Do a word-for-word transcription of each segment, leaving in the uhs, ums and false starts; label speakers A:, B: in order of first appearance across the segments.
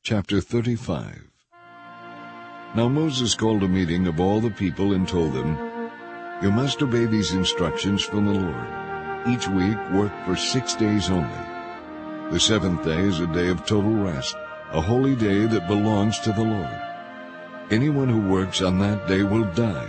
A: Chapter thirty-five. Now Moses called a meeting of all the people and told them, "You must obey these instructions from the Lord. Each week work for six days only. The seventh day is a day of total rest, a holy day that belongs to the Lord. Anyone who works on that day will die.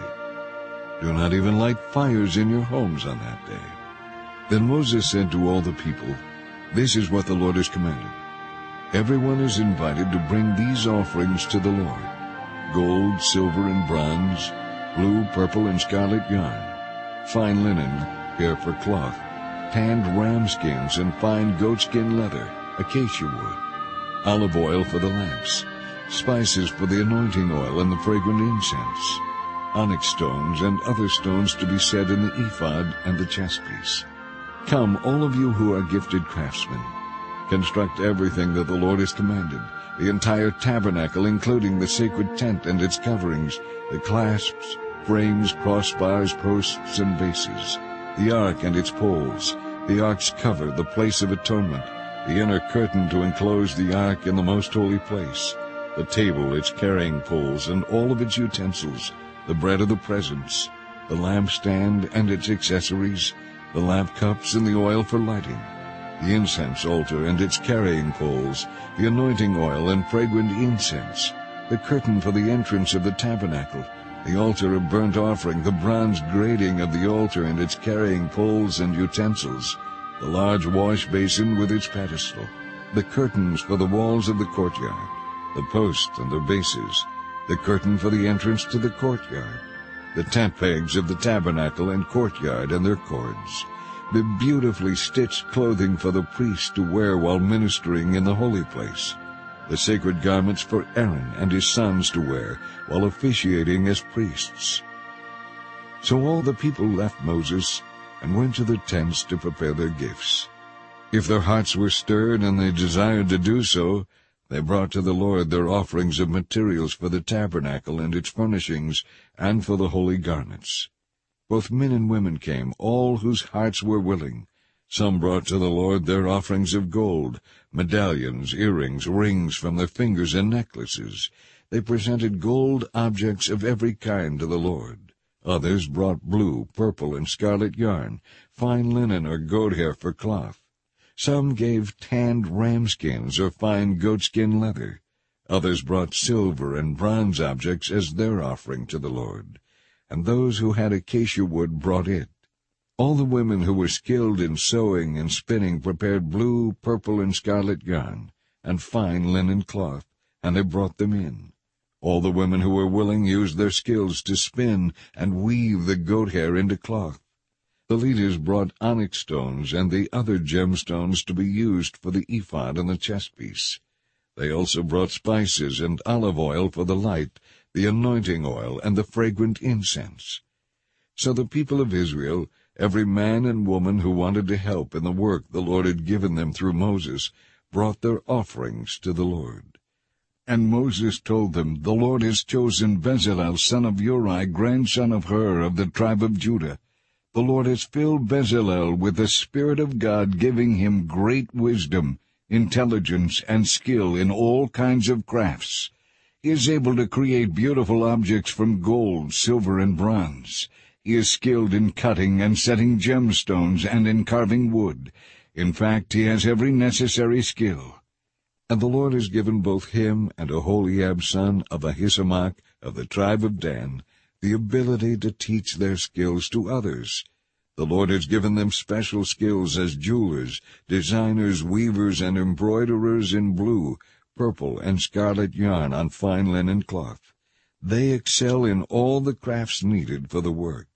A: Do not even light fires in your homes on that day." Then Moses said to all the people, "This is what the Lord has commanded. Everyone is invited to bring these offerings to the Lord: gold, silver, and bronze, blue, purple, and scarlet yarn, fine linen, hair for cloth, tanned ram skins and fine goatskin leather, acacia wood, olive oil for the lamps, spices for the anointing oil and the fragrant incense, onyx stones and other stones to be set in the ephod and the chestpiece. Come, all of you who are gifted craftsmen, construct everything that the Lord has commanded, the entire tabernacle, including the sacred tent and its coverings, the clasps, frames, crossbars, posts, and bases, the ark and its poles, the ark's cover, the place of atonement, the inner curtain to enclose the ark in the most holy place, the table, its carrying poles, and all of its utensils, the bread of the presence, the lampstand and its accessories, the lamp cups and the oil for lighting, the incense altar and its carrying poles, the anointing oil and fragrant incense, the curtain for the entrance of the tabernacle, the altar of burnt offering, the bronze grating of the altar and its carrying poles and utensils, the large wash basin with its pedestal, the curtains for the walls of the courtyard, the posts and their bases, the curtain for the entrance to the courtyard, the tent pegs of the tabernacle and courtyard and their cords, the beautifully stitched clothing for the priests to wear while ministering in the holy place, the sacred garments for Aaron and his sons to wear while officiating as priests." So all the people left Moses and went to their tents to prepare their gifts. If their hearts were stirred and they desired to do so, they brought to the Lord their offerings of materials for the tabernacle and its furnishings and for the holy garments. Both men and women came, all whose hearts were willing. Some brought to the Lord their offerings of gold, medallions, earrings, rings from their fingers, and necklaces. They presented gold objects of every kind to the Lord. Others brought blue, purple, and scarlet yarn, fine linen or goat hair for cloth. Some gave tanned ram skins or fine goatskin leather. Others brought silver and bronze objects as their offering to the Lord, and those who had acacia wood brought it. All the women who were skilled in sewing and spinning prepared blue, purple, and scarlet yarn, and fine linen cloth, and they brought them in. All the women who were willing used their skills to spin and weave the goat hair into cloth. The leaders brought onyx stones and the other gemstones to be used for the ephod and the chestpiece. They also brought spices and olive oil for the light, the anointing oil, and the fragrant incense. So the people of Israel, every man and woman who wanted to help in the work the Lord had given them through Moses, brought their offerings to the Lord. And Moses told them, "The Lord has chosen Bezalel, son of Uri, grandson of Hur, of the tribe of Judah. The Lord has filled Bezalel with the Spirit of God, giving him great wisdom, intelligence, and skill in all kinds of crafts. He is able to create beautiful objects from gold, silver, and bronze. He is skilled in cutting and setting gemstones and in carving wood. In fact, he has every necessary skill." And the Lord has given both him and Aholiab, son of Ahisamach, of the tribe of Dan, the ability to teach their skills to others. The Lord has given them special skills as jewelers, designers, weavers, and embroiderers in blue, purple, and scarlet yarn on fine linen cloth. They excel in all the crafts needed for the work.